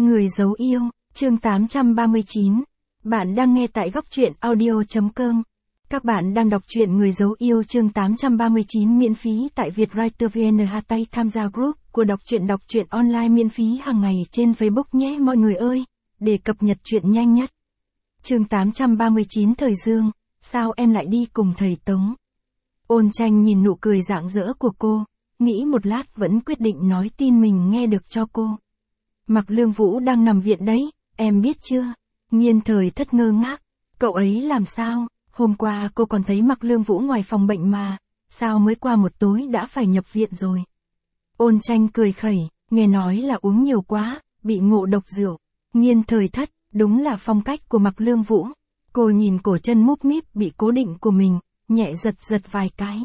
Người giấu yêu, chương 839. Bạn đang nghe tại góc truyện audio.com. Các bạn đang đọc truyện Người giấu yêu chương 839 miễn phí tại Vietwriter VN. Tham gia group của đọc truyện online miễn phí hàng ngày trên Facebook nhé mọi người ơi, để cập nhật truyện nhanh nhất. Chương 839 Thời Dương, sao em lại đi cùng thầy Tống? Ôn Tranh nhìn nụ cười rạng rỡ của cô, nghĩ một lát vẫn quyết định nói tin mình nghe được cho cô. Mạc Lương Vũ đang nằm viện đấy, em biết chưa? Nhiên Thời Thất ngơ ngác, cậu ấy làm sao? Hôm qua cô còn thấy Mạc Lương Vũ ngoài phòng bệnh mà, sao mới qua một tối đã phải nhập viện rồi? Ôn Tranh cười khẩy, nghe nói là uống nhiều quá, bị ngộ độc rượu. Nhiên Thời Thất, đúng là phong cách của Mạc Lương Vũ. Cô nhìn cổ chân múp míp bị cố định của mình, nhẹ giật vài cái.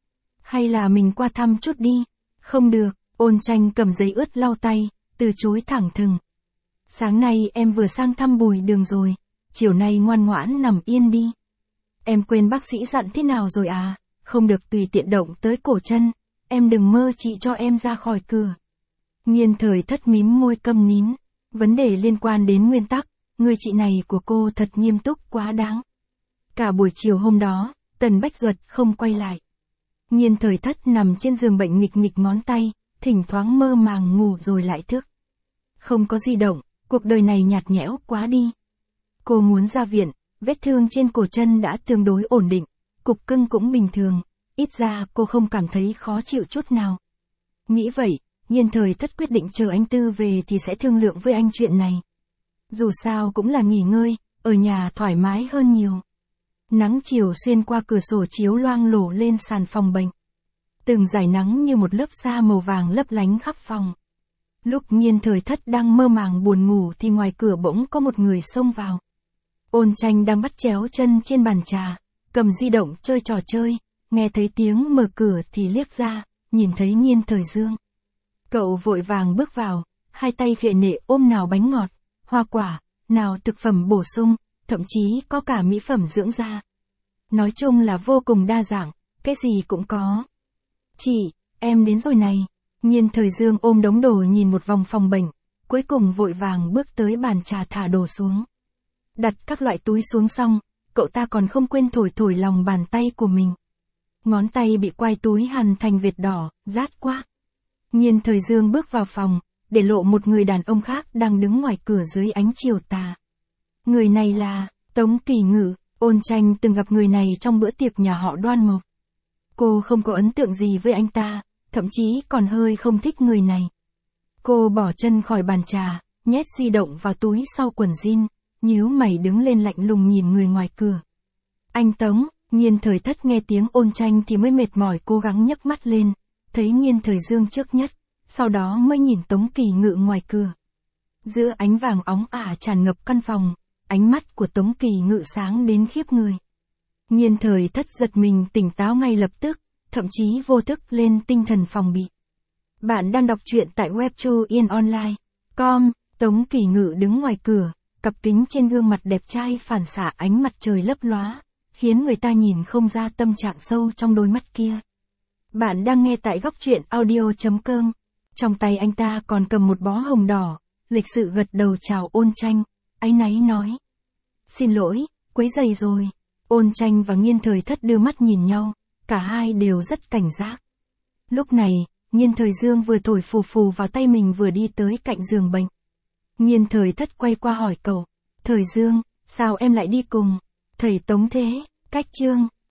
Hay là mình qua thăm chút đi? Không được, Ôn Tranh cầm giấy ướt lau tay, từ chối thẳng thừng. Sáng nay em vừa sang thăm Bùi Đường rồi, chiều nay ngoan ngoãn nằm yên đi. Em quên bác sĩ dặn thế nào rồi à, không được tùy tiện động tới cổ chân, em đừng mơ chị cho em ra khỏi cửa. Nhiên Thời Thất mím môi câm nín, vấn đề liên quan đến nguyên tắc, người chị này của cô thật nghiêm túc quá đáng. Cả buổi chiều hôm đó, Tần Bách Duật không quay lại. Nhiên Thời Thất nằm trên giường bệnh nghịch ngón tay, thỉnh thoảng mơ màng ngủ rồi lại thức. Không có di động, cuộc đời này nhạt nhẽo quá đi. Cô muốn ra viện, vết thương trên cổ chân đã tương đối ổn định, cục cưng cũng bình thường, ít ra cô không cảm thấy khó chịu chút nào. Nghĩ vậy, Nhiên Thời Thất quyết định chờ anh Tư về thì sẽ thương lượng với anh chuyện này. Dù sao cũng là nghỉ ngơi, ở nhà thoải mái hơn nhiều. Nắng chiều xuyên qua cửa sổ chiếu loang lổ lên sàn phòng bệnh. Từng dải nắng như một lớp sa màu vàng lấp lánh khắp phòng. Lúc Nhiên Thời Thất đang mơ màng buồn ngủ thì ngoài cửa bỗng có một người xông vào. Ôn Tranh đang bắt chéo chân trên bàn trà, cầm di động chơi trò chơi, nghe thấy tiếng mở cửa thì liếc ra, nhìn thấy Nhiên Thời Dương. Cậu vội vàng bước vào, hai tay khệ nệ ôm nào bánh ngọt, hoa quả, nào thực phẩm bổ sung, thậm chí có cả mỹ phẩm dưỡng da. Nói chung là vô cùng đa dạng, cái gì cũng có. Chị, em đến rồi này. Nhiên Thời Dương ôm đống đồ nhìn một vòng phòng bệnh, cuối cùng vội vàng bước tới bàn trà thả đồ xuống. Đặt các loại túi xuống xong, cậu ta còn không quên thổi lòng bàn tay của mình. Ngón tay bị quai túi hằn thành vệt đỏ, rát quá. Nhiên Thời Dương bước vào phòng, để lộ một người đàn ông khác đang đứng ngoài cửa dưới ánh chiều tà. Người này là Tống Kỳ Ngự. Ôn Tranh từng gặp người này trong bữa tiệc nhà họ Đoan Mộc. Cô không có ấn tượng gì với anh ta, thậm chí còn hơi không thích người này. Cô bỏ chân khỏi bàn trà, nhét di động vào túi sau quần jean, nhíu mày đứng lên lạnh lùng nhìn người ngoài cửa. Anh Tống, Nhiên Thời Thất nghe tiếng Ôn Tranh thì mới mệt mỏi cố gắng nhấc mắt lên, thấy Nhiên Thời Dương trước nhất, sau đó mới nhìn Tống Kỳ Ngự ngoài cửa. Giữa ánh vàng óng ả tràn ngập căn phòng, ánh mắt của Tống Kỳ Ngự sáng đến khiếp người. Nhiên Thời Thất giật mình tỉnh táo ngay lập tức, thậm chí vô thức lên tinh thần phòng bị. Bạn đang đọc truyện tại webtoonline.com. Tống Kỳ Ngự đứng ngoài cửa, cặp kính trên gương mặt đẹp trai phản xạ ánh mặt trời lấp lóa, khiến người ta nhìn không ra tâm trạng sâu trong đôi mắt kia. Bạn đang nghe tại góc truyện audio.com. Trong tay anh ta còn cầm một bó hồng đỏ, lịch sự gật đầu chào Ôn Tranh, áy náy nói. Xin lỗi, quấy rầy rồi. Ôn Tranh và Nhiên Thời Thất đưa mắt nhìn nhau, cả hai đều rất cảnh giác. Lúc này, Nhiên Thời Dương vừa thổi phù phù vào tay mình vừa đi tới cạnh giường bệnh. Nhiên Thời Thất quay qua hỏi cậu, Thời Dương, sao em lại đi cùng thầy Tống thế? Cách chương